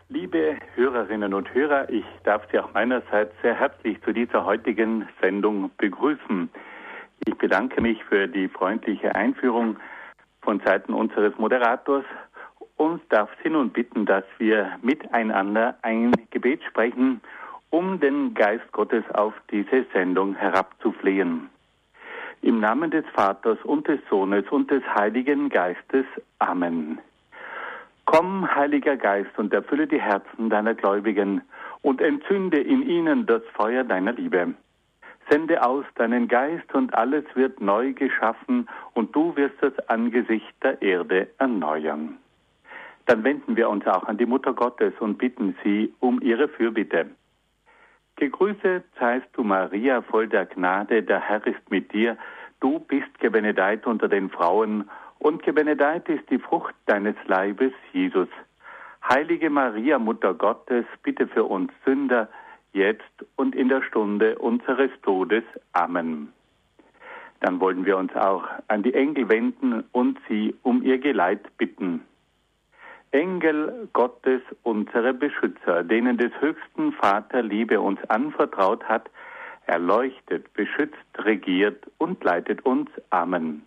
Liebe Hörerinnen und Hörer, ich darf Sie auch meinerseits sehr herzlich zu dieser heutigen Sendung begrüßen. Ich bedanke mich für die freundliche Einführung von Seiten unseres Moderators und darf Sie nun bitten, dass wir miteinander ein Gebet sprechen, um den Geist Gottes auf diese Sendung herabzuflehen. Im Namen des Vaters und des Sohnes und des Heiligen Geistes. Amen. Komm, Heiliger Geist, und erfülle die Herzen deiner Gläubigen und entzünde in ihnen das Feuer deiner Liebe. Sende aus deinen Geist und alles wird neu geschaffen und du wirst das Angesicht der Erde erneuern. Dann wenden wir uns auch an die Mutter Gottes und bitten sie um ihre Fürbitte. Gegrüßet seist du, Maria, voll der Gnade, der Herr ist mit dir. Du bist gebenedeit unter den Frauen und gebenedeit ist die Frucht deines Leibes, Jesus. Heilige Maria, Mutter Gottes, bitte für uns Sünder, jetzt und in der Stunde unseres Todes. Amen. Dann wollen wir uns auch an die Engel wenden und sie um ihr Geleit bitten. Engel Gottes, unsere Beschützer, denen des höchsten Vater Liebe uns anvertraut hat, erleuchtet, beschützt, regiert und leitet uns. Amen.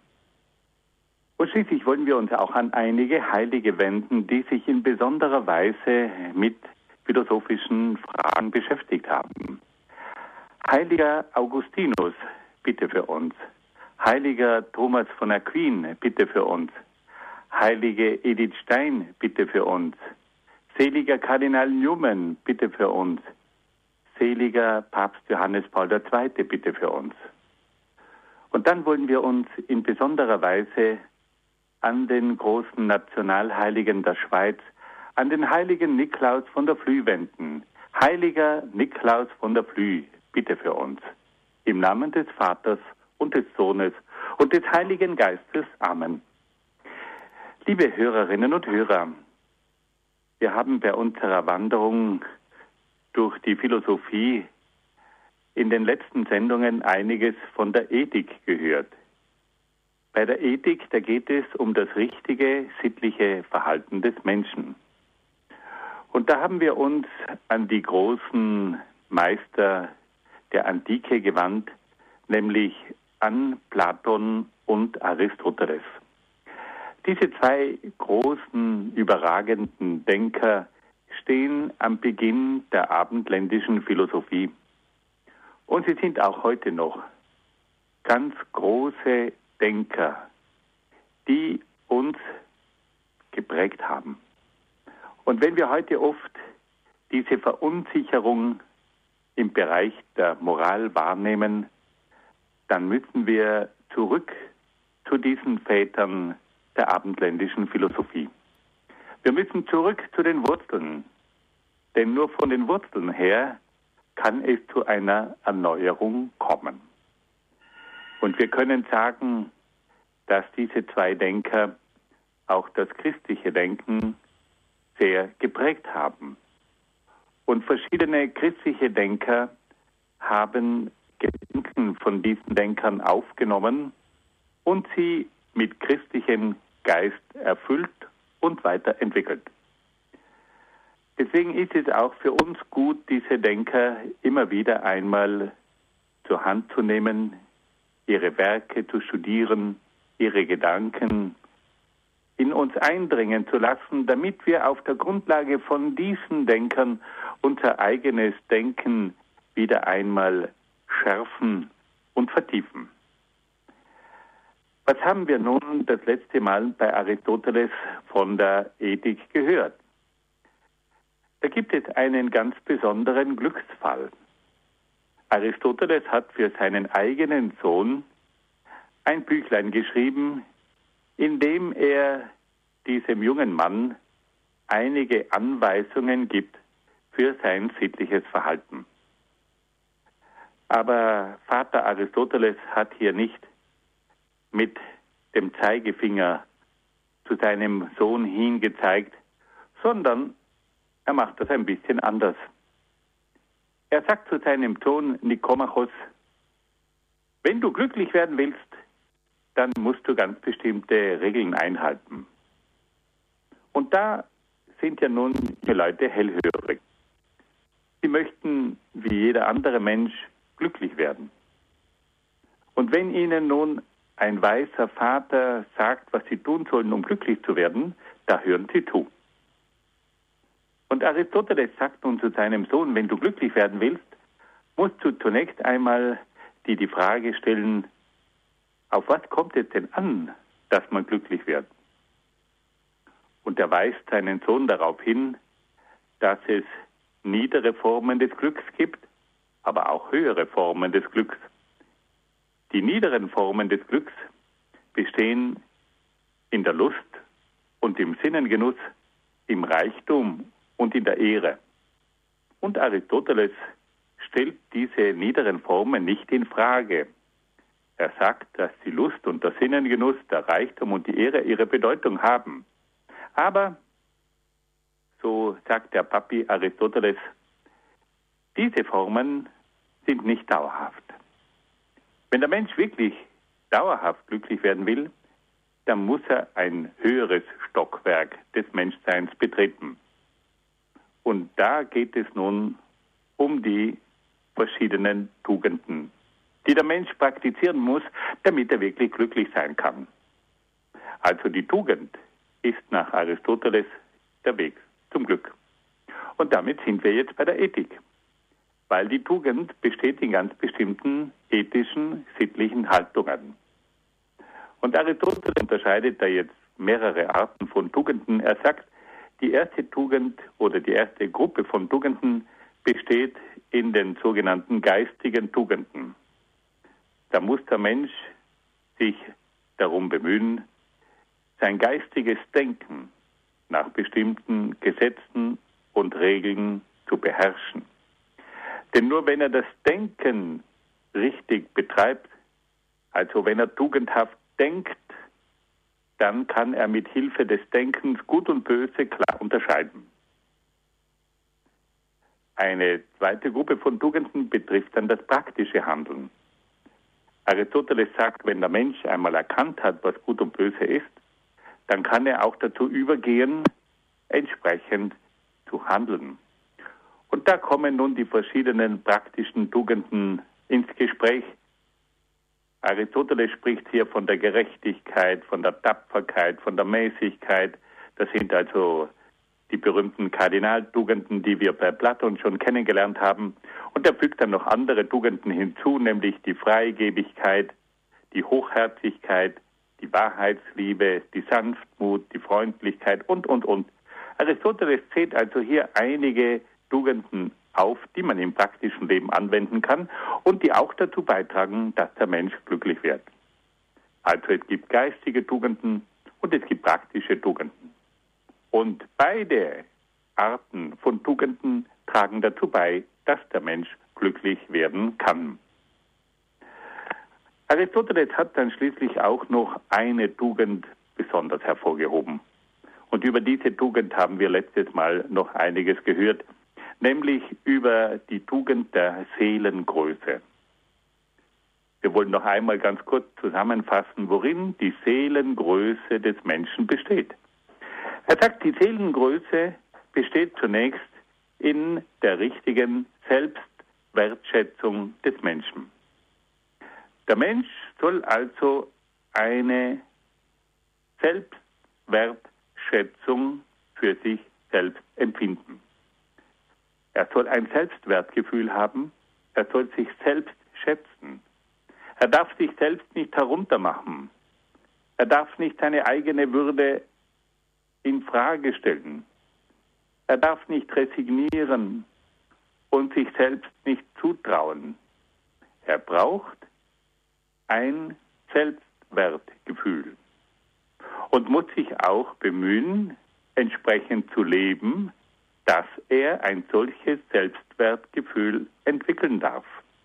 Und schließlich wollen wir uns auch an einige Heilige wenden, die sich in besonderer Weise mit philosophischen Fragen beschäftigt haben. Heiliger Augustinus, bitte für uns. Heiliger Thomas von Aquin, bitte für uns. Heilige Edith Stein, bitte für uns. Seliger Kardinal Newman, bitte für uns. Seliger Papst Johannes Paul II., bitte für uns. Und dann wollen wir uns in besonderer Weise an den großen Nationalheiligen der Schweiz, an den heiligen Niklaus von der Flüe wenden. Heiliger Niklaus von der Flüe, bitte für uns. Im Namen des Vaters und des Sohnes und des Heiligen Geistes. Amen. Liebe Hörerinnen und Hörer, wir haben bei unserer Wanderung durch die Philosophie in den letzten Sendungen einiges von der Ethik gehört. Bei der Ethik, da geht es um das richtige, sittliche Verhalten des Menschen. Und da haben wir uns an die großen Meister der Antike gewandt, nämlich an Platon und Aristoteles. Diese zwei großen, überragenden Denker stehen am Beginn der abendländischen Philosophie. Und sie sind auch heute noch ganz große Denker, die uns geprägt haben. Und wenn wir heute oft diese Verunsicherung im Bereich der Moral wahrnehmen, dann müssen wir zurück zu diesen Vätern der abendländischen Philosophie. Wir müssen zurück zu den Wurzeln, denn nur von den Wurzeln her kann es zu einer Erneuerung kommen. Und wir können sagen, dass diese zwei Denker auch das christliche Denken sehr geprägt haben. Und verschiedene christliche Denker haben Gedanken von diesen Denkern aufgenommen und sie mit christlichem Geist erfüllt und weiterentwickelt. Deswegen ist es auch für uns gut, diese Denker immer wieder einmal zur Hand zu nehmen, ihre Werke zu studieren, ihre Gedanken in uns eindringen zu lassen, damit wir auf der Grundlage von diesen Denkern unser eigenes Denken wieder einmal schärfen und vertiefen. Was haben wir nun das letzte Mal bei Aristoteles von der Ethik gehört? Da gibt es einen ganz besonderen Glücksfall. Aristoteles hat für seinen eigenen Sohn ein Büchlein geschrieben, in dem er diesem jungen Mann einige Anweisungen gibt für sein sittliches Verhalten. Aber Vater Aristoteles hat hier nicht mit dem Zeigefinger zu seinem Sohn hingezeigt, sondern er macht das ein bisschen anders. Er sagt zu seinem Sohn Nikomachos: Wenn du glücklich werden willst, dann musst du ganz bestimmte Regeln einhalten. Und da sind ja nun die Leute hellhörig. Sie möchten, wie jeder andere Mensch, glücklich werden. Und wenn ihnen nun ein weiser Vater sagt, was sie tun sollen, um glücklich zu werden, da hören sie zu. Und Aristoteles sagt nun zu seinem Sohn, wenn du glücklich werden willst, musst du zunächst einmal dir die Frage stellen, auf was kommt es denn an, dass man glücklich wird? Und er weist seinen Sohn darauf hin, dass es niedere Formen des Glücks gibt, aber auch höhere Formen des Glücks. Die niederen Formen des Glücks bestehen in der Lust und im Sinnengenuss, im Reichtum und in der Ehre. Und Aristoteles stellt diese niederen Formen nicht in Frage. Er sagt, dass die Lust und der Sinnengenuss, der Reichtum und die Ehre ihre Bedeutung haben. Aber, so sagt der Papi Aristoteles, diese Formen sind nicht dauerhaft. Wenn der Mensch wirklich dauerhaft glücklich werden will, dann muss er ein höheres Stockwerk des Menschseins betreten. Und da geht es nun um die verschiedenen Tugenden, die der Mensch praktizieren muss, damit er wirklich glücklich sein kann. Also die Tugend ist nach Aristoteles der Weg zum Glück. Und damit sind wir jetzt bei der Ethik. Weil die Tugend besteht in ganz bestimmten ethischen, sittlichen Haltungen. Und Aristoteles unterscheidet da jetzt mehrere Arten von Tugenden. Er sagt, die erste Tugend oder die erste Gruppe von Tugenden besteht in den sogenannten geistigen Tugenden. Da muss der Mensch sich darum bemühen, sein geistiges Denken nach bestimmten Gesetzen und Regeln zu beherrschen. Denn nur wenn er das Denken richtig betreibt, also wenn er tugendhaft denkt, dann kann er mit Hilfe des Denkens Gut und Böse klar unterscheiden. Eine zweite Gruppe von Tugenden betrifft dann das praktische Handeln. Aristoteles sagt, wenn der Mensch einmal erkannt hat, was Gut und Böse ist, dann kann er auch dazu übergehen, entsprechend zu handeln. Und da kommen nun die verschiedenen praktischen Tugenden ins Gespräch. Aristoteles spricht hier von der Gerechtigkeit, von der Tapferkeit, von der Mäßigkeit. Das sind also die berühmten Kardinaltugenden, die wir bei Platon schon kennengelernt haben. Und er fügt dann noch andere Tugenden hinzu, nämlich die Freigebigkeit, die Hochherzigkeit, die Wahrheitsliebe, die Sanftmut, die Freundlichkeit und. Aristoteles zählt also hier einige Tugenden auf, die man im praktischen Leben anwenden kann und die auch dazu beitragen, dass der Mensch glücklich wird. Also es gibt geistige Tugenden und es gibt praktische Tugenden. Und beide Arten von Tugenden tragen dazu bei, dass der Mensch glücklich werden kann. Aristoteles hat dann schließlich auch noch eine Tugend besonders hervorgehoben. Und über diese Tugend haben wir letztes Mal noch einiges gehört, nämlich über die Tugend der Seelengröße. Wir wollen noch einmal ganz kurz zusammenfassen, worin die Seelengröße des Menschen besteht. Er sagt, die Seelengröße besteht zunächst in der richtigen Selbstwertschätzung des Menschen. Der Mensch soll also eine Selbstwertschätzung für sich selbst empfinden. Er soll ein Selbstwertgefühl haben, er soll sich selbst schätzen. Er darf sich selbst nicht heruntermachen. Er darf nicht seine eigene Würde in Frage stellen. Er darf nicht resignieren und sich selbst nicht zutrauen. Er braucht ein Selbstwertgefühl und muss sich auch bemühen, entsprechend zu leben, dass er ein solches Selbstwertgefühl entwickeln darf.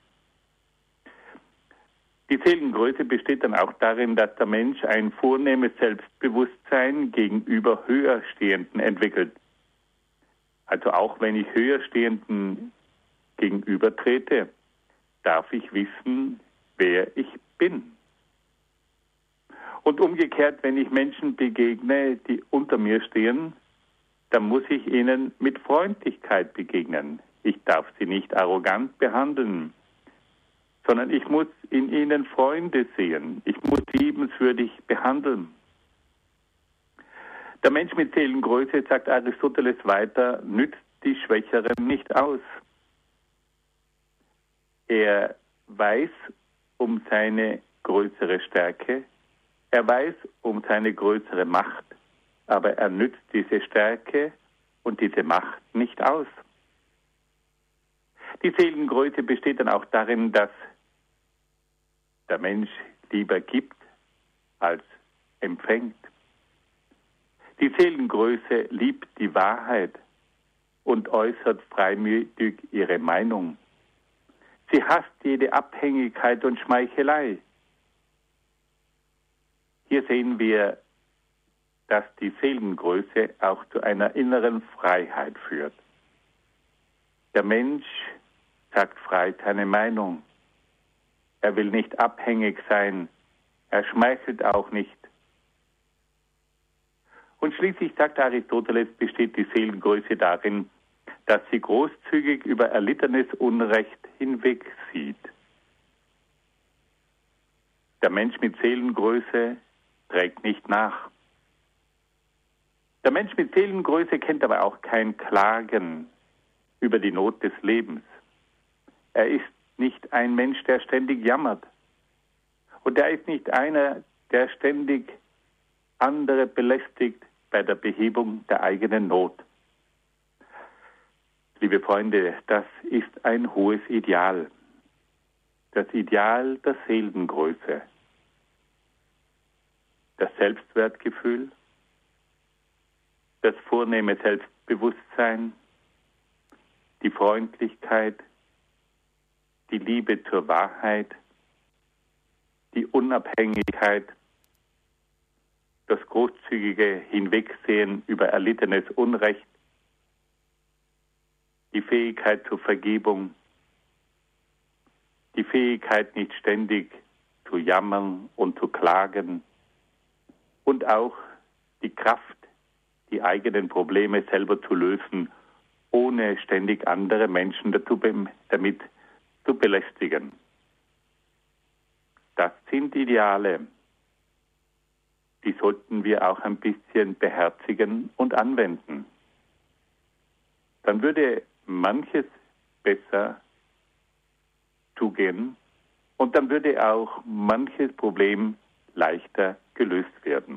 Die Seelengröße besteht dann auch darin, dass der Mensch ein vornehmes Selbstbewusstsein gegenüber Höherstehenden entwickelt. Also auch wenn ich Höherstehenden gegenübertrete, darf ich wissen, wer ich bin. Und umgekehrt, wenn ich Menschen begegne, die unter mir stehen, dann muss ich ihnen mit Freundlichkeit begegnen. Ich darf sie nicht arrogant behandeln, sondern ich muss in ihnen Freunde sehen. Ich muss liebenswürdig behandeln. Der Mensch mit Seelengröße, sagt Aristoteles weiter, nützt die Schwächeren nicht aus. Er weiß um seine größere Stärke, er weiß um seine größere Macht, aber er nützt diese Stärke und diese Macht nicht aus. Die Seelengröße besteht dann auch darin, dass der Mensch lieber gibt als empfängt. Die Seelengröße liebt die Wahrheit und äußert freimütig ihre Meinung. Sie hasst jede Abhängigkeit und Schmeichelei. Hier sehen wir, dass die Seelengröße auch zu einer inneren Freiheit führt. Der Mensch sagt frei seine Meinung. Er will nicht abhängig sein. Er schmeichelt auch nicht. Und schließlich, sagt Aristoteles, besteht die Seelengröße darin, dass sie großzügig über erlittenes Unrecht hinwegsieht. Der Mensch mit Seelengröße trägt nicht nach. Der Mensch mit Seelengröße kennt aber auch kein Klagen über die Not des Lebens. Er ist nicht ein Mensch, der ständig jammert. Und er ist nicht einer, der ständig andere belästigt bei der Behebung der eigenen Not. Liebe Freunde, das ist ein hohes Ideal. Das Ideal der Seelengröße. Das Selbstwertgefühl, das vornehme Selbstbewusstsein, die Freundlichkeit, die Liebe zur Wahrheit, die Unabhängigkeit, das großzügige Hinwegsehen über erlittenes Unrecht, die Fähigkeit zur Vergebung, die Fähigkeit, nicht ständig zu jammern und zu klagen und auch die Kraft, die eigenen Probleme selber zu lösen, ohne ständig andere Menschen damit zu belästigen. Das sind Ideale, die sollten wir auch ein bisschen beherzigen und anwenden. Dann würde manches besser zugehen und dann würde auch manches Problem leichter gelöst werden.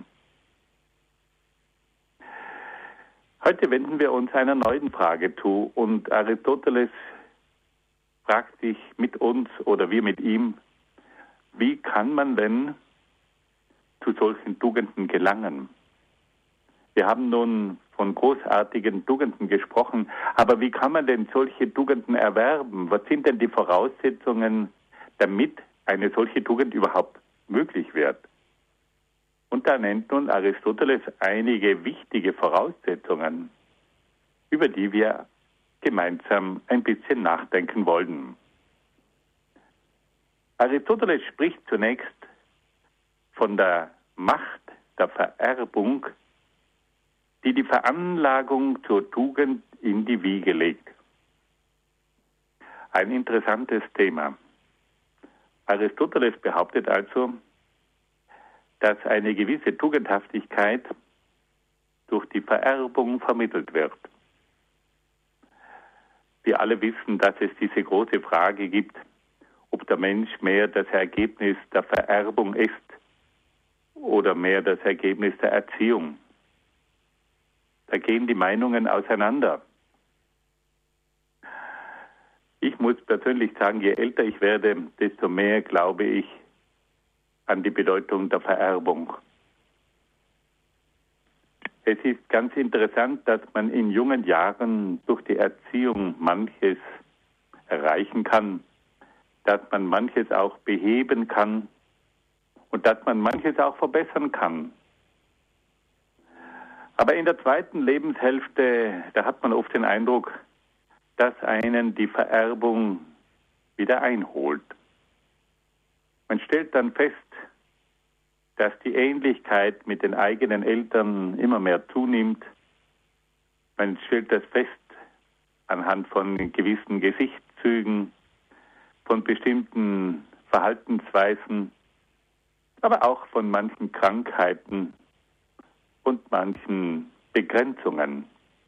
Heute wenden wir uns einer neuen Frage zu und Aristoteles fragt sich mit uns oder wir mit ihm, wie kann man denn zu solchen Tugenden gelangen? Wir haben nun von großartigen Tugenden gesprochen, aber wie kann man denn solche Tugenden erwerben? Was sind denn die Voraussetzungen, damit eine solche Tugend überhaupt möglich wird? Und da nennt nun Aristoteles einige wichtige Voraussetzungen, über die wir gemeinsam ein bisschen nachdenken wollen. Aristoteles spricht zunächst von der Macht der Vererbung, die die Veranlagung zur Tugend in die Wiege legt. Ein interessantes Thema. Aristoteles behauptet also, dass eine gewisse Tugendhaftigkeit durch die Vererbung vermittelt wird. Wir alle wissen, dass es diese große Frage gibt, ob der Mensch mehr das Ergebnis der Vererbung ist oder mehr das Ergebnis der Erziehung. Da gehen die Meinungen auseinander. Ich muss persönlich sagen, je älter ich werde, desto mehr glaube ich an die Bedeutung der Vererbung. Es ist ganz interessant, dass man in jungen Jahren durch die Erziehung manches erreichen kann, dass man manches auch beheben kann und dass man manches auch verbessern kann. Aber in der zweiten Lebenshälfte, da hat man oft den Eindruck, dass einen die Vererbung wieder einholt. Man stellt dann fest, dass die Ähnlichkeit mit den eigenen Eltern immer mehr zunimmt, Man stellt das fest anhand von gewissen Gesichtszügen, von bestimmten Verhaltensweisen, aber auch von manchen Krankheiten und manchen Begrenzungen.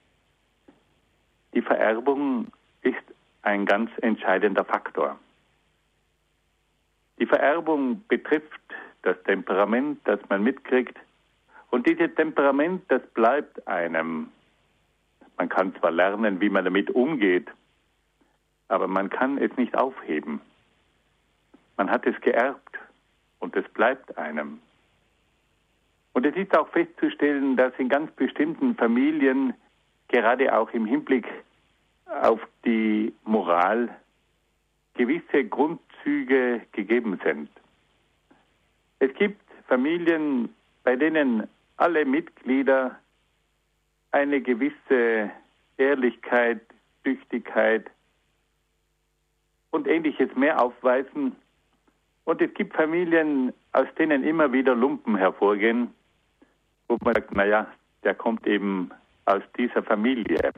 Die Vererbung ist ein ganz entscheidender Faktor. Die Vererbung betrifft das Temperament, das man mitkriegt. Und dieses Temperament, das bleibt einem. Man kann zwar lernen, wie man damit umgeht, aber man kann es nicht aufheben. Man hat es geerbt und es bleibt einem. Und es ist auch festzustellen, dass in ganz bestimmten Familien, gerade auch im Hinblick auf die Moral, gewisse Grundzüge gegeben sind. Es gibt Familien, bei denen alle Mitglieder eine gewisse Ehrlichkeit, Tüchtigkeit und Ähnliches mehr aufweisen. Und es gibt Familien, aus denen immer wieder Lumpen hervorgehen, wo man sagt, naja, der kommt eben aus dieser Familie.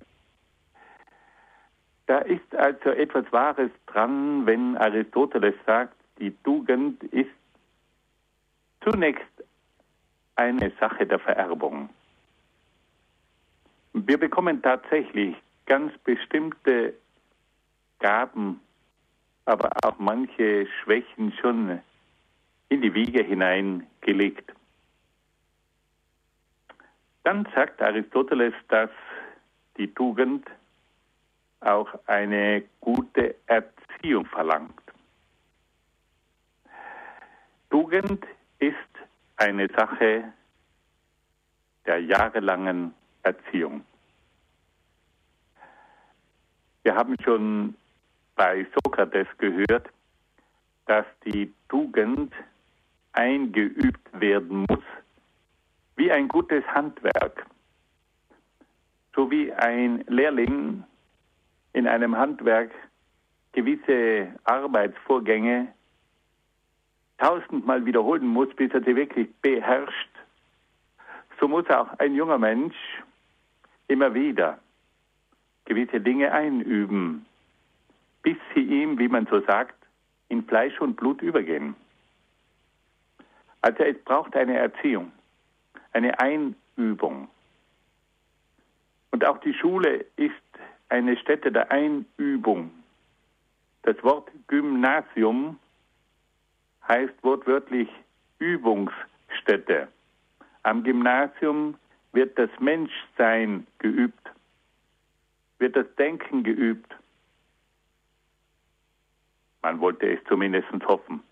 Da ist also etwas Wahres dran, wenn Aristoteles sagt, die Tugend ist zunächst eine Sache der Vererbung. Wir bekommen tatsächlich ganz bestimmte Gaben, aber auch manche Schwächen schon in die Wiege hineingelegt. Dann sagt Aristoteles, dass die Tugend auch eine gute Erziehung verlangt. Tugend ist eine Sache der jahrelangen Erziehung. Wir haben schon bei Sokrates gehört, dass die Tugend eingeübt werden muss, wie ein gutes Handwerk. So wie ein Lehrling in einem Handwerk gewisse Arbeitsvorgänge tausendmal wiederholen muss, bis er sie wirklich beherrscht, so muss auch ein junger Mensch immer wieder gewisse Dinge einüben, bis sie ihm, wie man so sagt, in Fleisch und Blut übergehen. Also es braucht eine Erziehung, eine Einübung. Und auch die Schule ist eine Stätte der Einübung. Das Wort Gymnasium heißt wortwörtlich Übungsstätte. Am Gymnasium wird das Menschsein geübt, wird das Denken geübt. Man wollte es zumindest hoffen.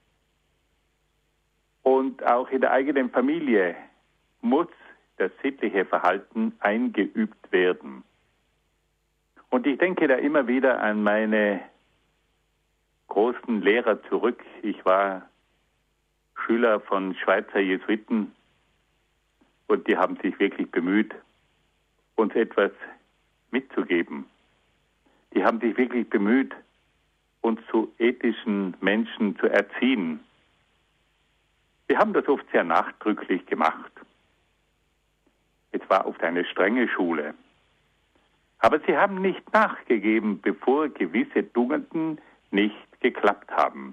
Und auch in der eigenen Familie muss das sittliche Verhalten eingeübt werden. Und ich denke da immer wieder an meine großen Lehrer zurück. Ich war Schüler von Schweizer Jesuiten und die haben sich wirklich bemüht, uns etwas mitzugeben. Die haben sich wirklich bemüht, uns zu ethischen Menschen zu erziehen. Sie haben das oft sehr nachdrücklich gemacht. Es war oft eine strenge Schule. Aber sie haben nicht nachgegeben, bevor gewisse Tugenden nicht geklappt haben.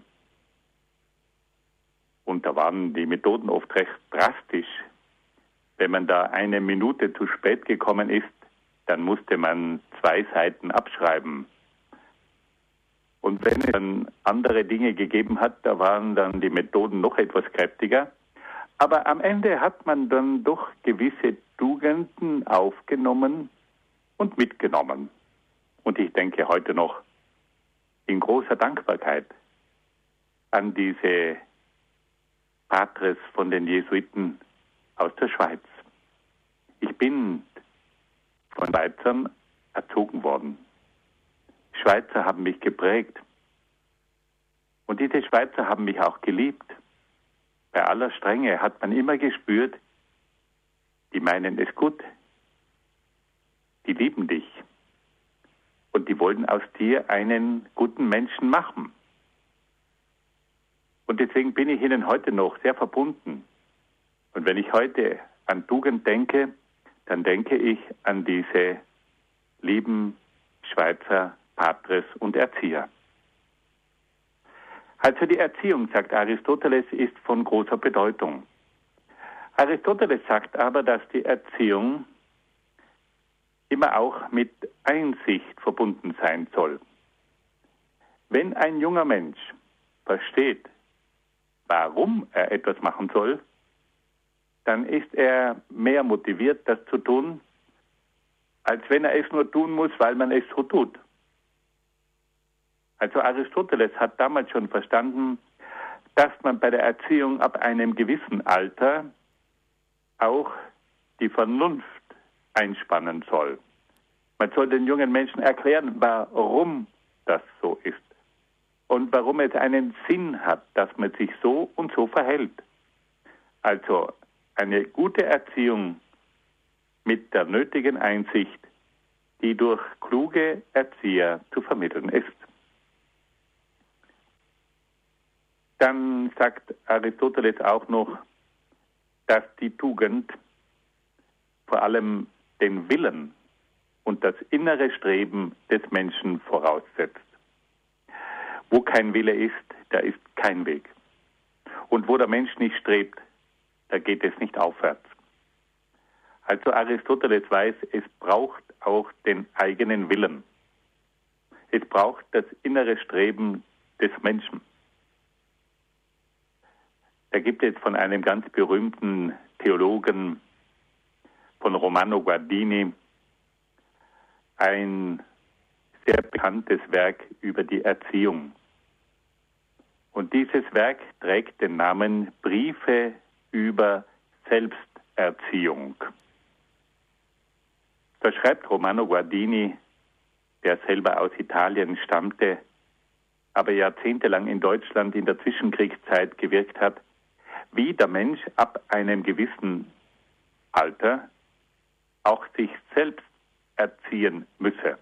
Und da waren die Methoden oft recht drastisch. Wenn man da eine Minute zu spät gekommen ist, dann musste man 2 Seiten abschreiben. Und wenn es dann andere Dinge gegeben hat, da waren dann die Methoden noch etwas kräftiger. Aber am Ende hat man dann doch gewisse Tugenden aufgenommen und mitgenommen. Und ich denke heute noch in großer Dankbarkeit an diese Patres von den Jesuiten aus der Schweiz. Ich bin von Schweizern erzogen worden. Schweizer haben mich geprägt. Und diese Schweizer haben mich auch geliebt. Bei aller Strenge hat man immer gespürt, die meinen es gut. Die lieben dich. Und die wollen aus dir einen guten Menschen machen. Und deswegen bin ich ihnen heute noch sehr verbunden. Und wenn ich heute an Tugend denke, dann denke ich an diese lieben Schweizer Patres und Erzieher. Also die Erziehung, sagt Aristoteles, ist von großer Bedeutung. Aristoteles sagt aber, dass die Erziehung immer auch mit Einsicht verbunden sein soll. Wenn ein junger Mensch versteht, warum er etwas machen soll, dann ist er mehr motiviert, das zu tun, als wenn er es nur tun muss, weil man es so tut. Also Aristoteles hat damals schon verstanden, dass man bei der Erziehung ab einem gewissen Alter auch die Vernunft einspannen soll. Man soll den jungen Menschen erklären, warum das so ist und warum es einen Sinn hat, dass man sich so und so verhält. Also eine gute Erziehung mit der nötigen Einsicht, die durch kluge Erzieher zu vermitteln ist. Dann sagt Aristoteles auch noch, dass die Tugend vor allem den Willen und das innere Streben des Menschen voraussetzt. Wo kein Wille ist, da ist kein Weg. Und wo der Mensch nicht strebt, da geht es nicht aufwärts. Also Aristoteles weiß, es braucht auch den eigenen Willen. Es braucht das innere Streben des Menschen. Da gibt es von einem ganz berühmten Theologen, von Romano Guardini, ein sehr bekanntes Werk über die Erziehung. Und dieses Werk trägt den Namen Briefe über Selbsterziehung. Da schreibt Romano Guardini, der selber aus Italien stammte, aber jahrzehntelang in Deutschland in der Zwischenkriegszeit gewirkt hat, wie der Mensch ab einem gewissen Alter auch sich selbst erziehen müsse.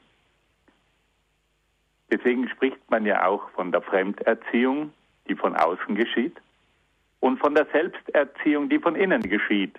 Deswegen spricht man ja auch von der Fremderziehung, die von außen geschieht, und von der Selbsterziehung, die von innen geschieht.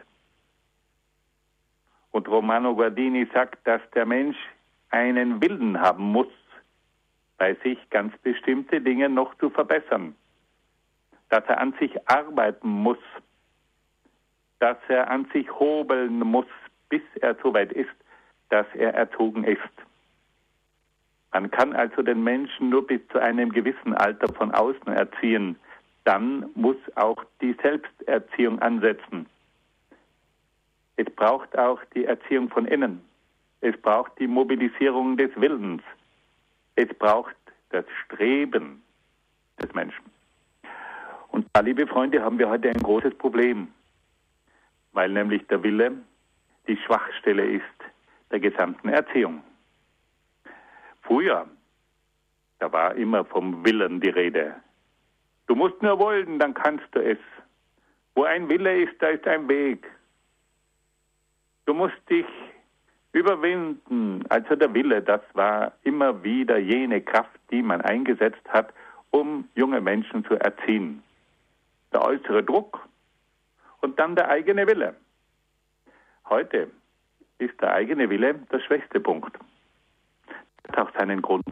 Und Romano Guardini sagt, dass der Mensch einen Willen haben muss, bei sich ganz bestimmte Dinge noch zu verbessern. Dass er an sich arbeiten muss, dass er an sich hobeln muss, bis er so weit ist, dass er erzogen ist. Man kann also den Menschen nur bis zu einem gewissen Alter von außen erziehen. Dann muss auch die Selbsterziehung ansetzen. Es braucht auch die Erziehung von innen. Es braucht die Mobilisierung des Willens. Es braucht das Streben des Menschen. Und da, liebe Freunde, haben wir heute ein großes Problem, weil nämlich der Wille die Schwachstelle ist der gesamten Erziehung. Früher, da war immer vom Willen die Rede. Du musst nur wollen, dann kannst du es. Wo ein Wille ist, da ist ein Weg. Du musst dich überwinden. Also der Wille, das war immer wieder jene Kraft, die man eingesetzt hat, um junge Menschen zu erziehen. Der äußere Druck und dann der eigene Wille. Heute ist der eigene Wille der schwächste Punkt. Das hat auch seinen Grund.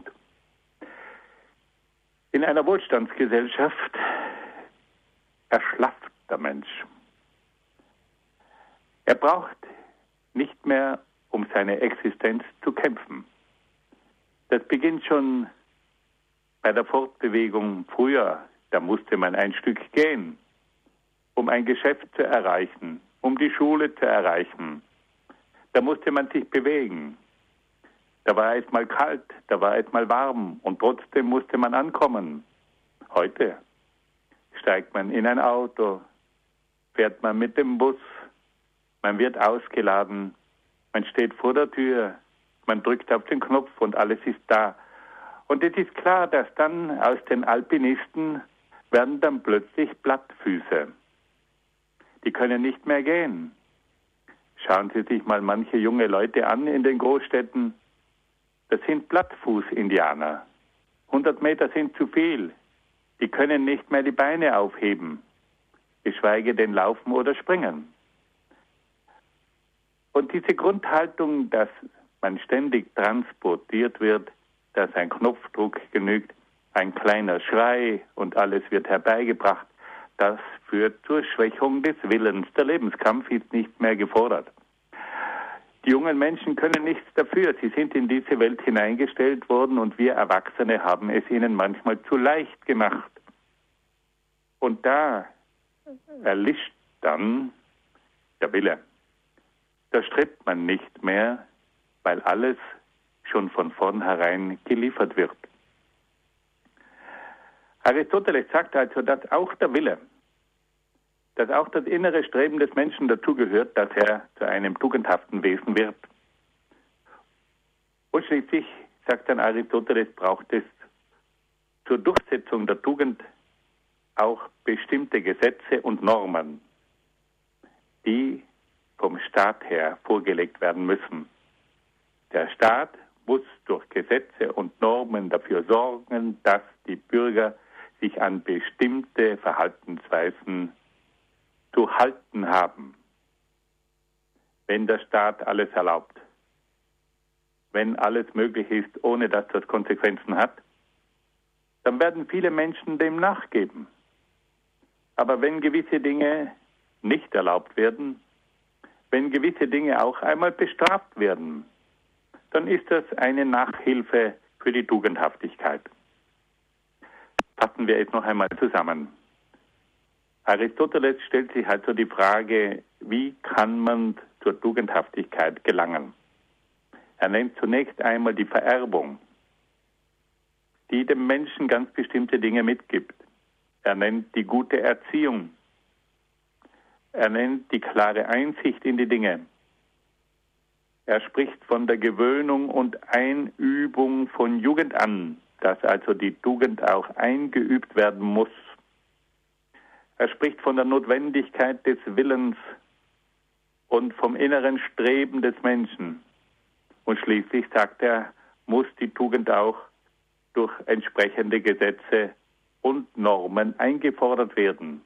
In einer Wohlstandsgesellschaft erschlafft der Mensch. Er braucht nicht mehr, um seine Existenz zu kämpfen. Das beginnt schon bei der Fortbewegung. Früher, da musste man ein Stück gehen, um ein Geschäft zu erreichen, um die Schule zu erreichen. Da musste man sich bewegen. Da war es mal kalt, da war es mal warm und trotzdem musste man ankommen. Heute steigt man in ein Auto, fährt man mit dem Bus, man wird ausgeladen, man steht vor der Tür, man drückt auf den Knopf und alles ist da. Und es ist klar, dass dann aus den Alpinisten werden dann plötzlich Plattfüße. Die können nicht mehr gehen. Schauen Sie sich mal manche junge Leute an in den Großstädten. Das sind Plattfuß-Indianer. 100 Meter sind zu viel. Die können nicht mehr die Beine aufheben, geschweige denn laufen oder springen. Und diese Grundhaltung, dass man ständig transportiert wird, dass ein Knopfdruck genügt, ein kleiner Schrei und alles wird herbeigebracht, das führt zur Schwächung des Willens. Der Lebenskampf ist nicht mehr gefordert. Die jungen Menschen können nichts dafür. Sie sind in diese Welt hineingestellt worden und wir Erwachsene haben es ihnen manchmal zu leicht gemacht. Und da erlischt dann der Wille. Da strebt man nicht mehr, weil alles schon von vornherein geliefert wird. Aristoteles sagt also, dass auch der Wille, dass auch das innere Streben des Menschen dazugehört, dass er zu einem tugendhaften Wesen wird. Und schließlich, sagt dann Aristoteles, braucht es zur Durchsetzung der Tugend auch bestimmte Gesetze und Normen, die vom Staat her vorgelegt werden müssen. Der Staat muss durch Gesetze und Normen dafür sorgen, dass die Bürger sich an bestimmte Verhaltensweisen zu halten haben. Wenn der Staat alles erlaubt, wenn alles möglich ist, ohne dass das Konsequenzen hat, dann werden viele Menschen dem nachgeben. Aber wenn gewisse Dinge nicht erlaubt werden, wenn gewisse Dinge auch einmal bestraft werden, dann ist das eine Nachhilfe für die Tugendhaftigkeit. Fassen wir es noch einmal zusammen. Aristoteles stellt sich also die Frage, wie kann man zur Tugendhaftigkeit gelangen? Er nennt zunächst einmal die Vererbung, die dem Menschen ganz bestimmte Dinge mitgibt. Er nennt die gute Erziehung. Er nennt die klare Einsicht in die Dinge. Er spricht von der Gewöhnung und Einübung von Jugend an, dass also die Tugend auch eingeübt werden muss. Er spricht von der Notwendigkeit des Willens und vom inneren Streben des Menschen. Und schließlich, sagt er, muss die Tugend auch durch entsprechende Gesetze und Normen eingefordert werden.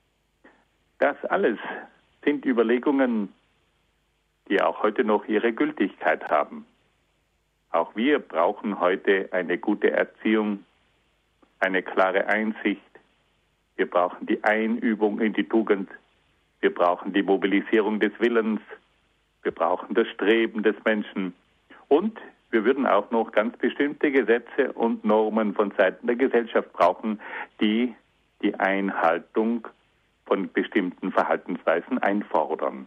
Das alles sind Überlegungen, die auch heute noch ihre Gültigkeit haben. Auch wir brauchen heute eine gute Erziehung, eine klare Einsicht. Wir brauchen die Einübung in die Tugend. Wir brauchen die Mobilisierung des Willens. Wir brauchen das Streben des Menschen. Und wir würden auch noch ganz bestimmte Gesetze und Normen von Seiten der Gesellschaft brauchen, die die Einhaltung von bestimmten Verhaltensweisen einfordern.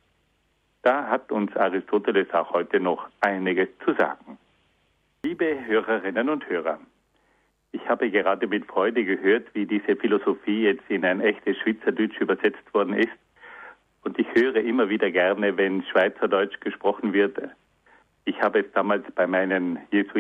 Da hat uns Aristoteles auch heute noch einiges zu sagen. Liebe Hörerinnen und Hörer, ich habe gerade mit Freude gehört, wie diese Philosophie jetzt in ein echtes Schweizerdeutsch übersetzt worden ist. Und ich höre immer wieder gerne, wenn Schweizerdeutsch gesprochen wird. Ich habe es damals bei meinen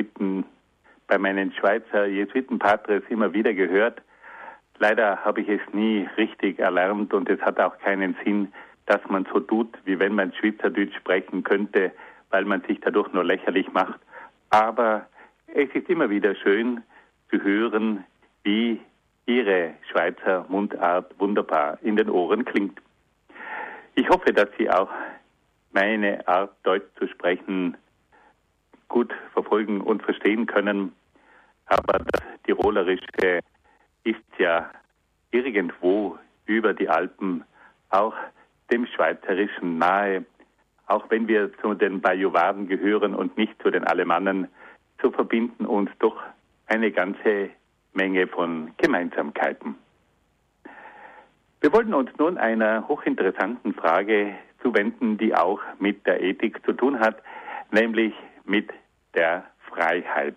Schweizer Jesuitenpatres immer wieder gehört. Leider habe ich es nie richtig erlernt und es hat auch keinen Sinn, dass man so tut, wie wenn man Schweizerdeutsch sprechen könnte, weil man sich dadurch nur lächerlich macht. Aber es ist immer wieder schön zu hören, wie Ihre Schweizer Mundart wunderbar in den Ohren klingt. Ich hoffe, dass Sie auch meine Art, Deutsch zu sprechen, gut verfolgen und verstehen können. Aber das Tirolerische ist ja irgendwo über die Alpen auch dem Schweizerischen nahe. Auch wenn wir zu den Bajuwaren gehören und nicht zu den Alemannen, so verbinden uns doch eine ganze Menge von Gemeinsamkeiten. Wir wollen uns nun einer hochinteressanten Frage zuwenden, die auch mit der Ethik zu tun hat, nämlich mit der Freiheit.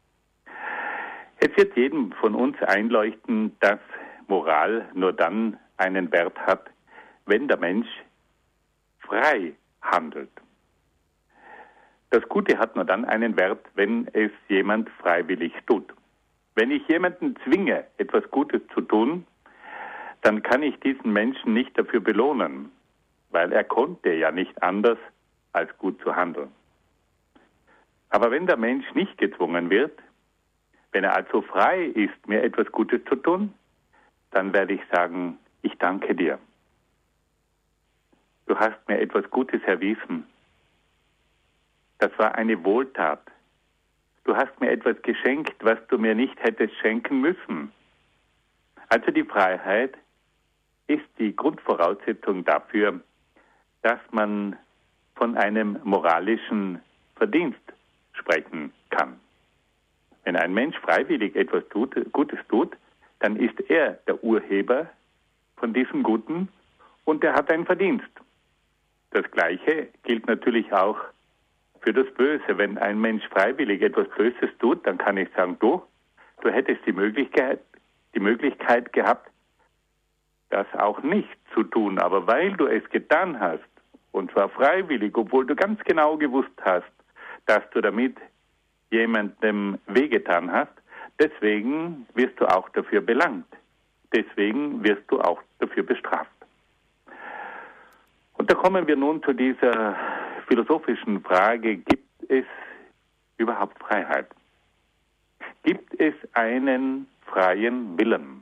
Es wird jedem von uns einleuchten, dass Moral nur dann einen Wert hat, wenn der Mensch frei handelt. Das Gute hat nur dann einen Wert, wenn es jemand freiwillig tut. Wenn ich jemanden zwinge, etwas Gutes zu tun, dann kann ich diesen Menschen nicht dafür belohnen, weil er konnte ja nicht anders, als gut zu handeln. Aber wenn der Mensch nicht gezwungen wird, wenn er also frei ist, mir etwas Gutes zu tun, dann werde ich sagen, ich danke dir. du hast mir etwas Gutes erwiesen. Das war eine Wohltat. Du hast mir etwas geschenkt, was du mir nicht hättest schenken müssen. Also die Freiheit ist die Grundvoraussetzung dafür, dass man von einem moralischen Verdienst sprechen kann. Wenn ein Mensch freiwillig etwas Gutes tut, dann ist er der Urheber von diesem Guten und er hat einen Verdienst. Das Gleiche gilt natürlich auch für das Böse. Wenn ein Mensch freiwillig etwas Böses tut, dann kann ich sagen, du hättest die Möglichkeit gehabt, das auch nicht zu tun. Aber weil du es getan hast, und zwar freiwillig, obwohl du ganz genau gewusst hast, dass du damit jemandem wehgetan hast, deswegen wirst du auch dafür belangt. Deswegen wirst du auch dafür bestraft. Und da kommen wir nun zu dieser philosophischen Frage, gibt es überhaupt Freiheit? Gibt es einen freien Willen?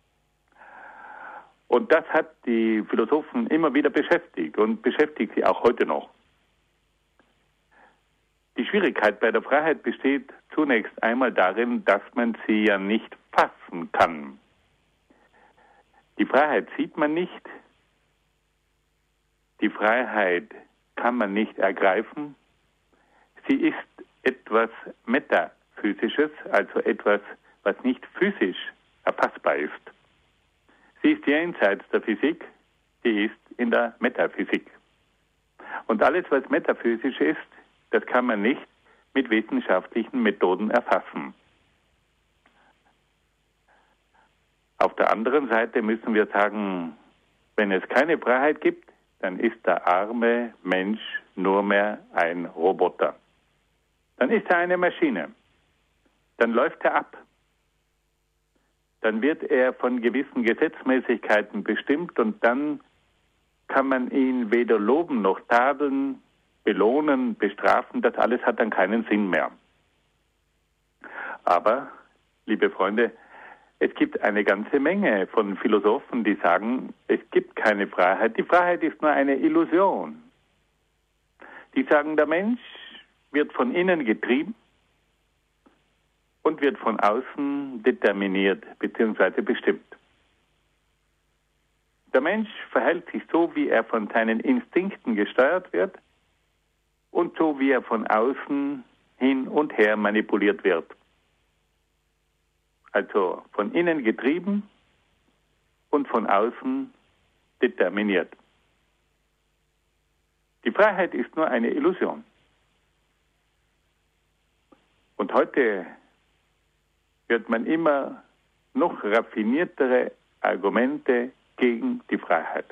Und das hat die Philosophen immer wieder beschäftigt und beschäftigt sie auch heute noch. Die Schwierigkeit bei der Freiheit besteht zunächst einmal darin, dass man sie ja nicht fassen kann. Die Freiheit sieht man nicht, die Freiheit kann man nicht ergreifen. Sie ist etwas Metaphysisches, also etwas, was nicht physisch erfassbar ist. Sie ist jenseits der Physik, sie ist in der Metaphysik. Und alles, was metaphysisch ist, das kann man nicht mit wissenschaftlichen Methoden erfassen. Auf der anderen Seite müssen wir sagen, wenn es keine Freiheit gibt, dann ist der arme Mensch nur mehr ein Roboter. Dann ist er eine Maschine. Dann läuft er ab. Dann wird er von gewissen Gesetzmäßigkeiten bestimmt und dann kann man ihn weder loben noch tadeln, belohnen, bestrafen. Das alles hat dann keinen Sinn mehr. Aber, liebe Freunde, es gibt eine ganze Menge von Philosophen, die sagen, es gibt keine Freiheit. Die Freiheit ist nur eine Illusion. Die sagen, der Mensch wird von innen getrieben und wird von außen determiniert bzw. bestimmt. Der Mensch verhält sich so, wie er von seinen Instinkten gesteuert wird und so, wie er von außen hin und her manipuliert wird. Also von innen getrieben und von außen determiniert. Die Freiheit ist nur eine Illusion. Und heute wird man immer noch raffiniertere Argumente gegen die Freiheit.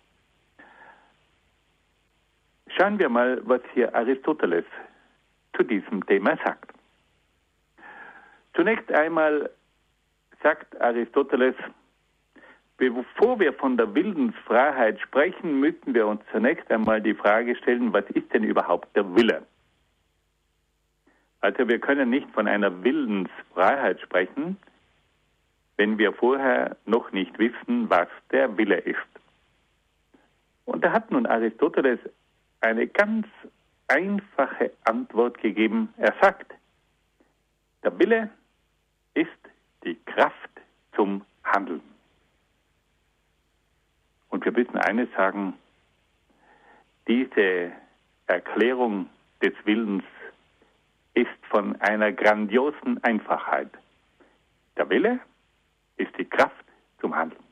Schauen wir mal, was hier Aristoteles zu diesem Thema sagt. Zunächst einmal sagt Aristoteles, bevor wir von der Willensfreiheit sprechen, müssen wir uns zunächst einmal die Frage stellen, was ist denn überhaupt der Wille? Also wir können nicht von einer Willensfreiheit sprechen, wenn wir vorher noch nicht wissen, was der Wille ist. Und da hat nun Aristoteles eine ganz einfache Antwort gegeben. Er sagt, der Wille ist die Kraft zum Handeln. Und wir müssen eines sagen, diese Erklärung des Willens ist von einer grandiosen Einfachheit. Der Wille ist die Kraft zum Handeln.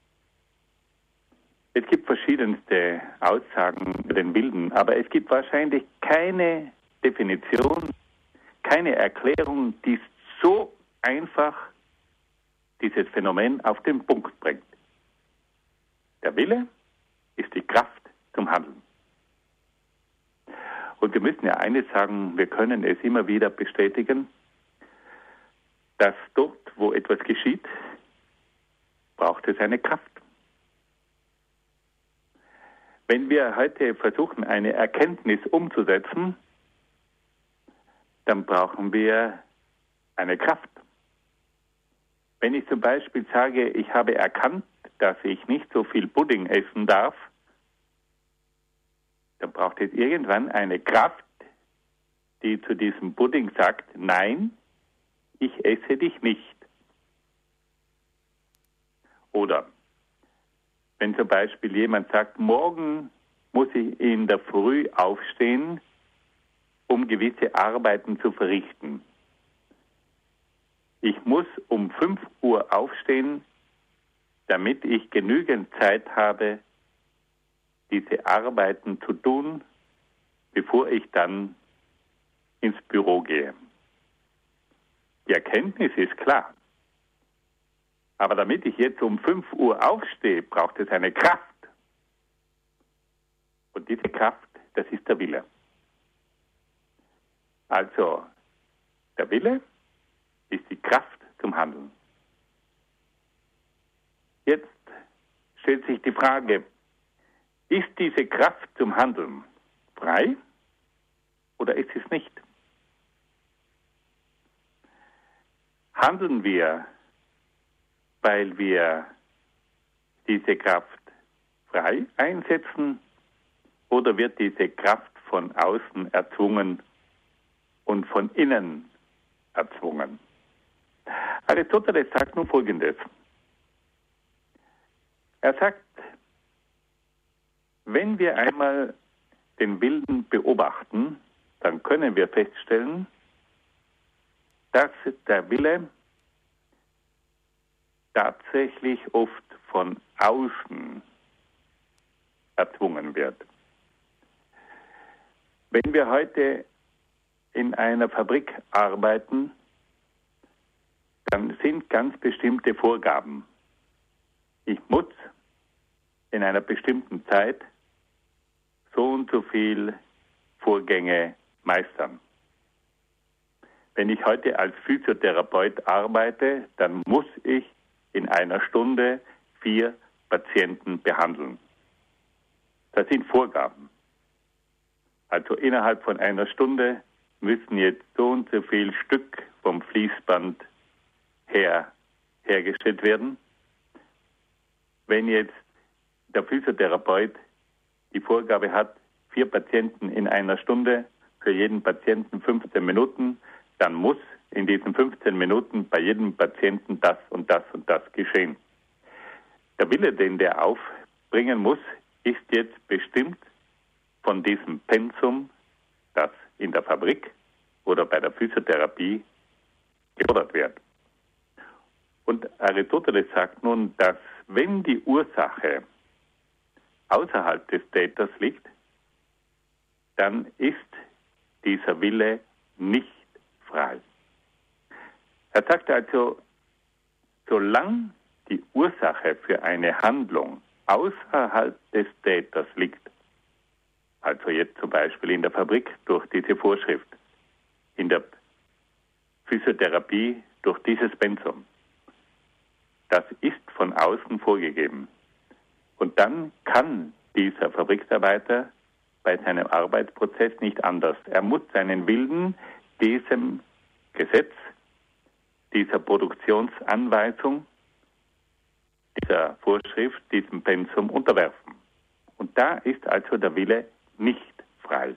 Es gibt verschiedenste Aussagen über den Willen, aber es gibt wahrscheinlich keine Definition, keine Erklärung, die so einfach dieses Phänomen auf den Punkt bringt. Der Wille ist die Kraft zum Handeln. Und wir müssen ja eines sagen, wir können es immer wieder bestätigen, dass dort, wo etwas geschieht, braucht es eine Kraft. Wenn wir heute versuchen, eine Erkenntnis umzusetzen, dann brauchen wir eine Kraft. Wenn ich zum Beispiel sage, ich habe erkannt, dass ich nicht so viel Pudding essen darf, dann braucht es irgendwann eine Kraft, die zu diesem Pudding sagt, nein, ich esse dich nicht. Oder wenn zum Beispiel jemand sagt, morgen muss ich in der Früh aufstehen, um gewisse Arbeiten zu verrichten. Ich muss um 5 Uhr aufstehen, damit ich genügend Zeit habe, diese Arbeiten zu tun, bevor ich dann ins Büro gehe. Die Erkenntnis ist klar. Aber damit ich jetzt um 5 Uhr aufstehe, braucht es eine Kraft. Und diese Kraft, das ist der Wille. Also, der Wille ist die Kraft zum Handeln. Jetzt stellt sich die Frage, ist diese Kraft zum Handeln frei oder ist es nicht? Handeln wir, weil wir diese Kraft frei einsetzen, oder wird diese Kraft von außen erzwungen und von innen erzwungen? Aristoteles sagt nun Folgendes. Er sagt, wenn wir einmal den Willen beobachten, dann können wir feststellen, dass der Wille tatsächlich oft von außen erzwungen wird. Wenn wir heute in einer Fabrik arbeiten, dann sind ganz bestimmte Vorgaben. Ich muss in einer bestimmten Zeit so und so viel Vorgänge meistern. Wenn ich heute als Physiotherapeut arbeite, dann muss ich in einer Stunde 4 Patienten behandeln. Das sind Vorgaben. Also innerhalb von einer Stunde müssen jetzt so und so viel Stück vom Fließband hergestellt werden. Wenn jetzt der Physiotherapeut die Vorgabe hat, 4 Patienten in einer Stunde, für jeden Patienten 15 Minuten, dann muss in diesen 15 Minuten bei jedem Patienten das und das und das geschehen. Der Wille, den der aufbringen muss, ist jetzt bestimmt von diesem Pensum, das in der Fabrik oder bei der Physiotherapie gefordert wird. Und Aristoteles sagt nun, dass wenn die Ursache außerhalb des Täters liegt, dann ist dieser Wille nicht frei. Er sagt also, solange die Ursache für eine Handlung außerhalb des Täters liegt, also jetzt zum Beispiel in der Fabrik durch diese Vorschrift, in der Physiotherapie durch dieses Pensum, das ist von außen vorgegeben. Und dann kann dieser Fabriksarbeiter bei seinem Arbeitsprozess nicht anders. Er muss seinen Willen diesem Gesetz, dieser Produktionsanweisung, dieser Vorschrift, diesem Pensum unterwerfen. Und da ist also der Wille nicht frei.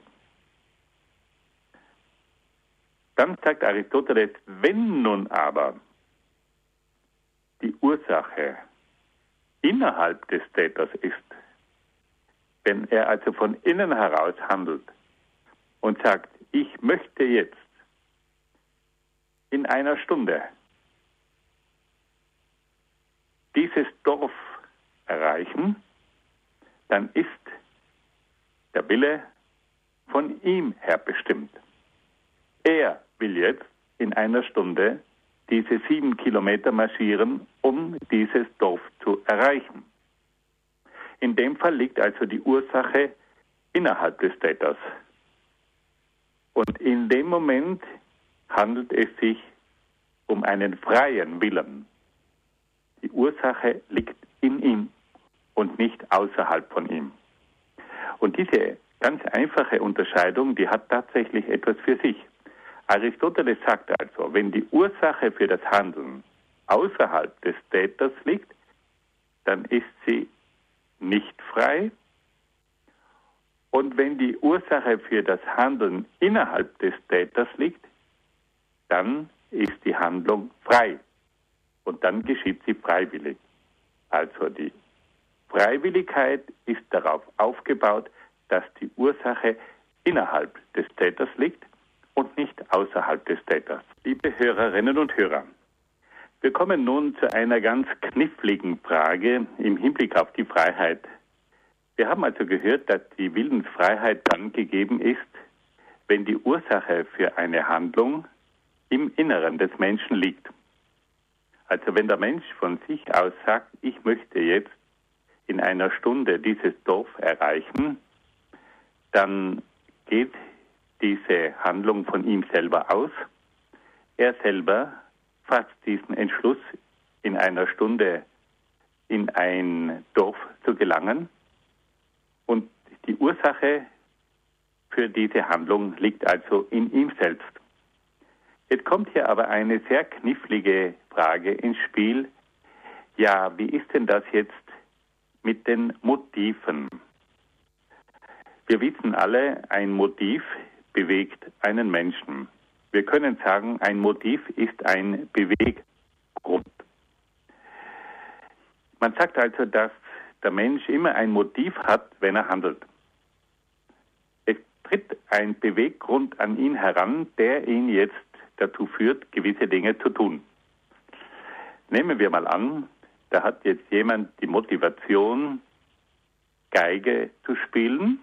Dann sagt Aristoteles, wenn nun aber die Ursache innerhalb des Täters ist, wenn er also von innen heraus handelt und sagt, ich möchte jetzt in einer Stunde dieses Dorf erreichen, dann ist der Wille von ihm her bestimmt. Er will jetzt in einer Stunde diese 7 Kilometer marschieren, um dieses Dorf zu erreichen. In dem Fall liegt also die Ursache innerhalb des Täters. Und in dem Moment handelt es sich um einen freien Willen. Die Ursache liegt in ihm und nicht außerhalb von ihm. Und diese ganz einfache Unterscheidung, die hat tatsächlich etwas für sich. Aristoteles sagt also, wenn die Ursache für das Handeln außerhalb des Täters liegt, dann ist sie nicht frei. Und wenn die Ursache für das Handeln innerhalb des Täters liegt, dann ist die Handlung frei. Und dann geschieht sie freiwillig. Also die Freiwilligkeit ist darauf aufgebaut, dass die Ursache innerhalb des Täters liegt und nicht außerhalb des Täters. Liebe Hörerinnen und Hörer, wir kommen nun zu einer ganz kniffligen Frage im Hinblick auf die Freiheit. Wir haben also gehört, dass die Willensfreiheit dann gegeben ist, wenn die Ursache für eine Handlung im Inneren des Menschen liegt. Also wenn der Mensch von sich aus sagt, ich möchte jetzt in einer Stunde dieses Dorf erreichen, dann geht diese Handlung von ihm selber aus. Er selber fasst diesen Entschluss, in einer Stunde in ein Dorf zu gelangen. Und die Ursache für diese Handlung liegt also in ihm selbst. Jetzt kommt hier aber eine sehr knifflige Frage ins Spiel. Ja, wie ist denn das jetzt mit den Motiven? Wir wissen alle, ein Motiv bewegt einen Menschen. Wir können sagen, ein Motiv ist ein Beweggrund. Man sagt also, dass der Mensch immer ein Motiv hat, wenn er handelt. Es tritt ein Beweggrund an ihn heran, der ihn jetzt dazu führt, gewisse Dinge zu tun. Nehmen wir mal an, da hat jetzt jemand die Motivation, Geige zu spielen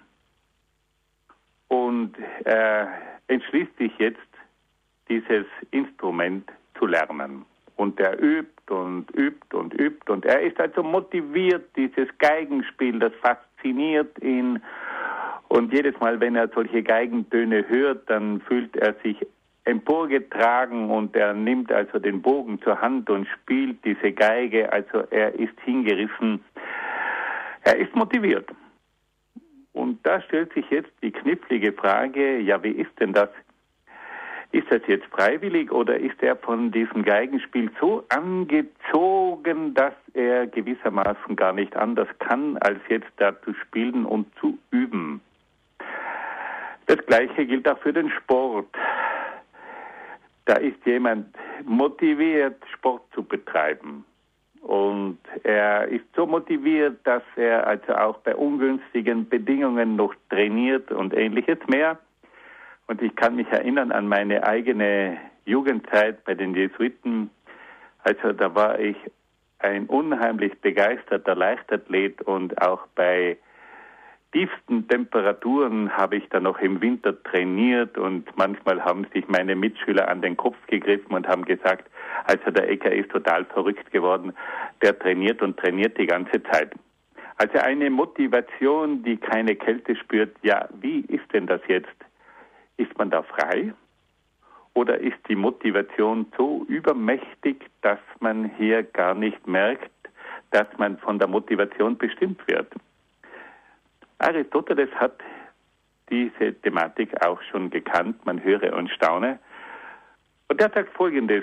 und er entschließt sich jetzt, dieses Instrument zu lernen. Und er übt und übt und übt und er ist also motiviert, dieses Geigenspiel, das fasziniert ihn. Und jedes Mal, wenn er solche Geigentöne hört, dann fühlt er sich emporgetragen und er nimmt also den Bogen zur Hand und spielt diese Geige. Also er ist hingerissen, er ist motiviert. Und da stellt sich jetzt die knifflige Frage, ja, wie ist denn das? Ist das jetzt freiwillig oder ist er von diesem Geigenspiel so angezogen, dass er gewissermaßen gar nicht anders kann, als jetzt da zu spielen und zu üben? Das Gleiche gilt auch für den Sport. Da ist jemand motiviert, Sport zu betreiben. Und er ist so motiviert, dass er also auch bei ungünstigen Bedingungen noch trainiert und Ähnliches mehr. Und ich kann mich erinnern an meine eigene Jugendzeit bei den Jesuiten. Also da war ich ein unheimlich begeisterter Leichtathlet und auch bei tiefsten Temperaturen habe ich dann noch im Winter trainiert und manchmal haben sich meine Mitschüler an den Kopf gegriffen und haben gesagt, also der Ecker ist total verrückt geworden, der trainiert und trainiert die ganze Zeit. Also eine Motivation, die keine Kälte spürt, ja, wie ist denn das jetzt? Ist man da frei? Oder ist die Motivation so übermächtig, dass man hier gar nicht merkt, dass man von der Motivation bestimmt wird? Aristoteles hat diese Thematik auch schon gekannt, man höre und staune. Und er sagt Folgendes: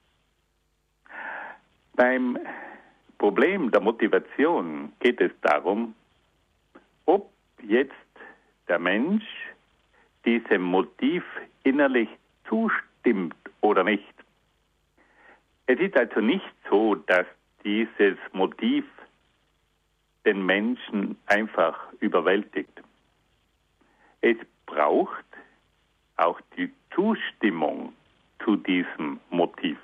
Beim Problem der Motivation geht es darum, ob jetzt der Mensch diesem Motiv innerlich zustimmt oder nicht. Es ist also nicht so, dass dieses Motiv den Menschen einfach überwältigt. Es braucht auch die Zustimmung zu diesem Motiv.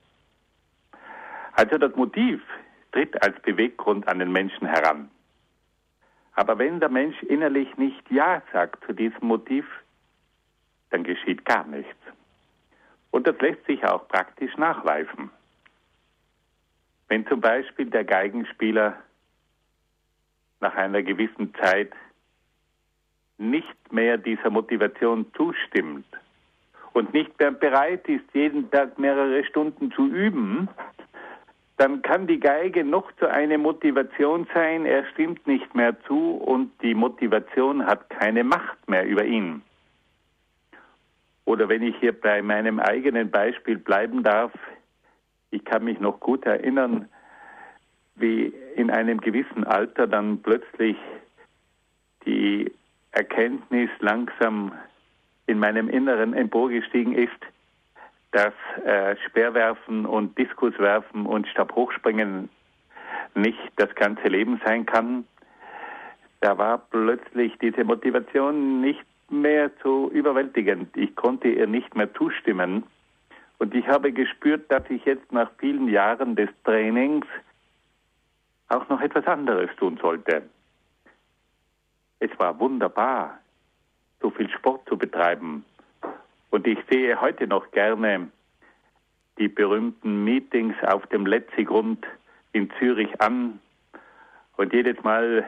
Also das Motiv tritt als Beweggrund an den Menschen heran. Aber wenn der Mensch innerlich nicht Ja sagt zu diesem Motiv, dann geschieht gar nichts. Und das lässt sich auch praktisch nachweisen. Wenn zum Beispiel der Geigenspieler nach einer gewissen Zeit nicht mehr dieser Motivation zustimmt und nicht mehr bereit ist, jeden Tag mehrere Stunden zu üben, dann kann die Geige noch so eine Motivation sein, er stimmt nicht mehr zu und die Motivation hat keine Macht mehr über ihn. Oder wenn ich hier bei meinem eigenen Beispiel bleiben darf, ich kann mich noch gut erinnern, wie in einem gewissen Alter dann plötzlich die Erkenntnis langsam in meinem Inneren emporgestiegen ist, dass Speerwerfen und Diskuswerfen und Stabhochspringen nicht das ganze Leben sein kann. Da war plötzlich diese Motivation nicht mehr so überwältigend. Ich konnte ihr nicht mehr zustimmen. Und ich habe gespürt, dass ich jetzt nach vielen Jahren des Trainings auch noch etwas anderes tun sollte. Es war wunderbar, so viel Sport zu betreiben. Und ich sehe heute noch gerne die berühmten Meetings auf dem Letzigrund in Zürich an. Und jedes Mal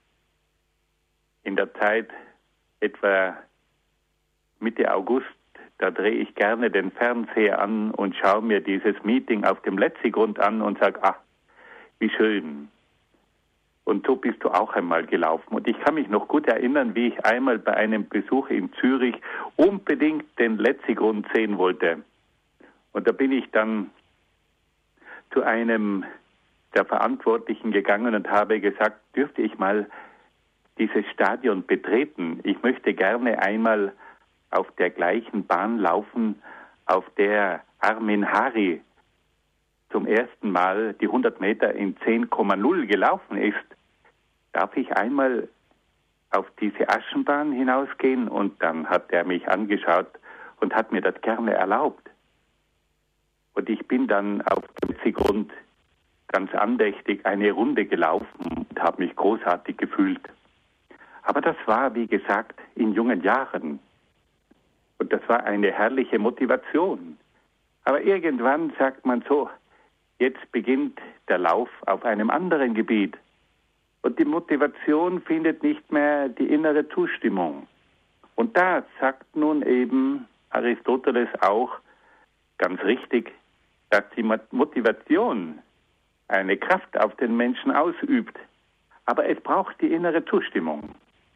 in der Zeit, etwa Mitte August, da drehe ich gerne den Fernseher an und schaue mir dieses Meeting auf dem Letzigrund an und sage, ach, wie schön. Und so bist du auch einmal gelaufen. Und ich kann mich noch gut erinnern, wie ich einmal bei einem Besuch in Zürich unbedingt den Letzigrund sehen wollte. Und da bin ich dann zu einem der Verantwortlichen gegangen und habe gesagt, dürfte ich mal dieses Stadion betreten? Ich möchte gerne einmal auf der gleichen Bahn laufen, auf der Armin Hari zum ersten Mal die 100 Meter in 10,0 gelaufen ist. Darf ich einmal auf diese Aschenbahn hinausgehen? Und dann hat er mich angeschaut und hat mir das gerne erlaubt. Und ich bin dann auf dem Grund ganz andächtig eine Runde gelaufen und habe mich großartig gefühlt. Aber das war, wie gesagt, in jungen Jahren. Und das war eine herrliche Motivation. Aber irgendwann sagt man so, jetzt beginnt der Lauf auf einem anderen Gebiet. Und die Motivation findet nicht mehr die innere Zustimmung. Und da sagt nun eben Aristoteles auch ganz richtig, dass die Motivation eine Kraft auf den Menschen ausübt. Aber es braucht die innere Zustimmung.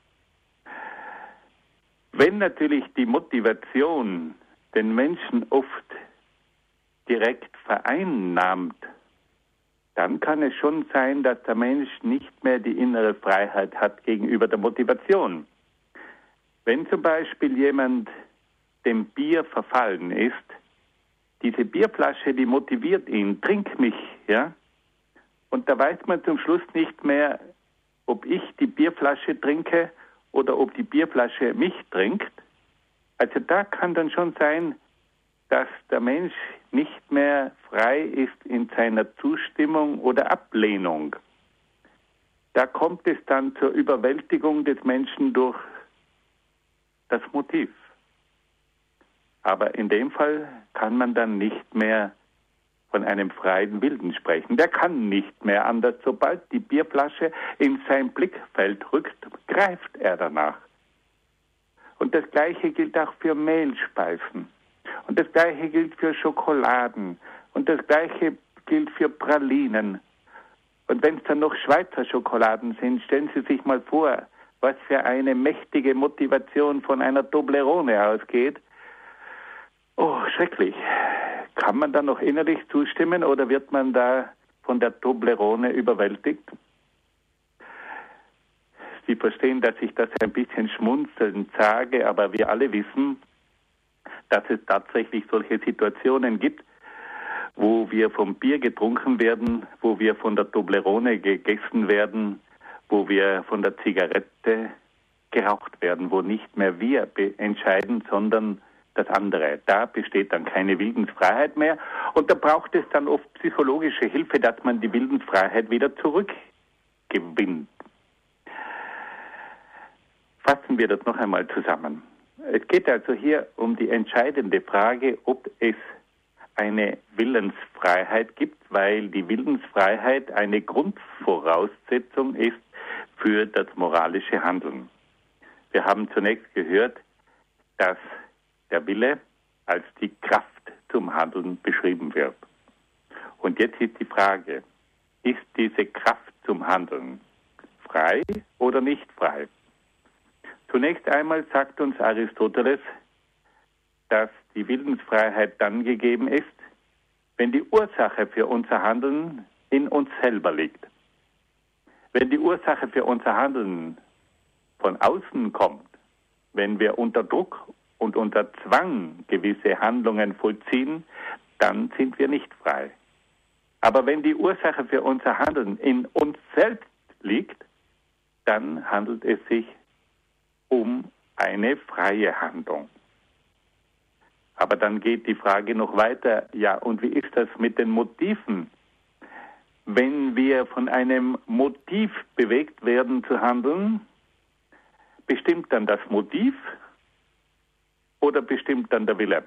Wenn natürlich die Motivation den Menschen oft direkt vereinnahmt, dann kann es schon sein, dass der Mensch nicht mehr die innere Freiheit hat gegenüber der Motivation. Wenn zum Beispiel jemand dem Bier verfallen ist, diese Bierflasche, die motiviert ihn, trink mich, ja? Und da weiß man zum Schluss nicht mehr, ob ich die Bierflasche trinke oder ob die Bierflasche mich trinkt. Also da kann dann schon sein, dass der Mensch nicht mehr frei ist in seiner Zustimmung oder Ablehnung. Da kommt es dann zur Überwältigung des Menschen durch das Motiv. Aber in dem Fall kann man dann nicht mehr von einem freien Willen sprechen. Der kann nicht mehr anders. Sobald die Bierflasche in sein Blickfeld rückt, greift er danach. Und das Gleiche gilt auch für Mehlspeisen. Und das Gleiche gilt für Schokoladen. Und das Gleiche gilt für Pralinen. Und wenn es dann noch Schweizer Schokoladen sind, stellen Sie sich mal vor, was für eine mächtige Motivation von einer Toblerone ausgeht. Oh, schrecklich. Kann man da noch innerlich zustimmen oder wird man da von der Toblerone überwältigt? Sie verstehen, dass ich das ein bisschen schmunzelnd sage, aber wir alle wissen, dass es tatsächlich solche Situationen gibt, wo wir vom Bier getrunken werden, wo wir von der Toblerone gegessen werden, wo wir von der Zigarette geraucht werden, wo nicht mehr wir entscheiden, sondern das andere. Da besteht dann keine Willensfreiheit mehr und da braucht es dann oft psychologische Hilfe, dass man die Willensfreiheit wieder zurückgewinnt. Fassen wir das noch einmal zusammen. Es geht also hier um die entscheidende Frage, ob es eine Willensfreiheit gibt, weil die Willensfreiheit eine Grundvoraussetzung ist für das moralische Handeln. Wir haben zunächst gehört, dass der Wille als die Kraft zum Handeln beschrieben wird. Und jetzt ist die Frage, ist diese Kraft zum Handeln frei oder nicht frei? Zunächst einmal sagt uns Aristoteles, dass die Willensfreiheit dann gegeben ist, wenn die Ursache für unser Handeln in uns selber liegt. Wenn die Ursache für unser Handeln von außen kommt, wenn wir unter Druck und unter Zwang gewisse Handlungen vollziehen, dann sind wir nicht frei. Aber wenn die Ursache für unser Handeln in uns selbst liegt, dann handelt es sich um eine freie Handlung. Aber dann geht die Frage noch weiter, ja, und wie ist das mit den Motiven? Wenn wir von einem Motiv bewegt werden zu handeln, bestimmt dann das Motiv oder bestimmt dann der Wille?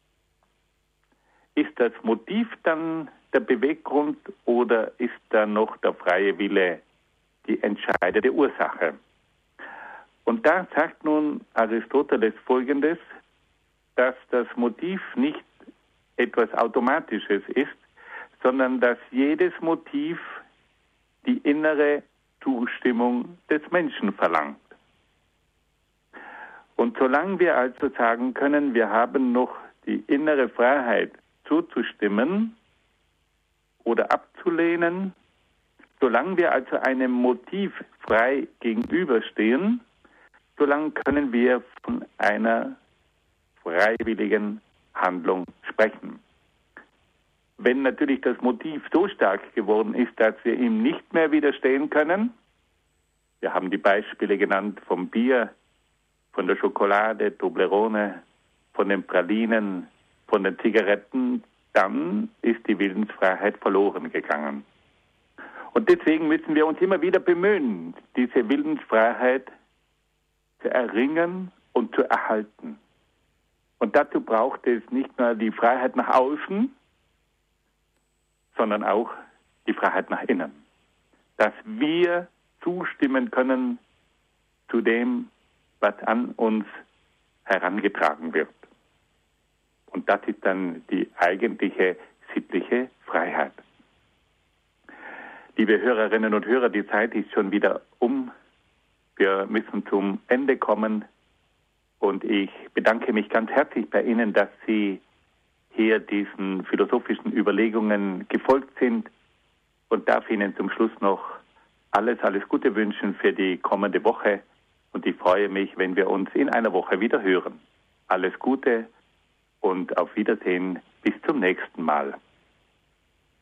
Ist das Motiv dann der Beweggrund oder ist dann noch der freie Wille die entscheidende Ursache? Und da sagt nun Aristoteles Folgendes, dass das Motiv nicht etwas Automatisches ist, sondern dass jedes Motiv die innere Zustimmung des Menschen verlangt. Und solange wir also sagen können, wir haben noch die innere Freiheit zuzustimmen oder abzulehnen, solange wir also einem Motiv frei gegenüberstehen, solange können wir von einer freiwilligen Handlung sprechen. Wenn natürlich das Motiv so stark geworden ist, dass wir ihm nicht mehr widerstehen können, wir haben die Beispiele genannt vom Bier, von der Schokolade, Toblerone, von den Pralinen, von den Zigaretten, dann ist die Willensfreiheit verloren gegangen. Und deswegen müssen wir uns immer wieder bemühen, diese Willensfreiheit zu erringen und zu erhalten. Und dazu braucht es nicht nur die Freiheit nach außen, sondern auch die Freiheit nach innen. Dass wir zustimmen können zu dem, was an uns herangetragen wird. Und das ist dann die eigentliche sittliche Freiheit. Liebe Hörerinnen und Hörer, die Zeit ist schon wieder um. Wir müssen zum Ende kommen. Und ich bedanke mich ganz herzlich bei Ihnen, dass Sie hier diesen philosophischen Überlegungen gefolgt sind und darf Ihnen zum Schluss noch alles Gute wünschen für die kommende Woche. Und ich freue mich, wenn wir uns in einer Woche wieder hören. Alles Gute und auf Wiedersehen. Bis zum nächsten Mal.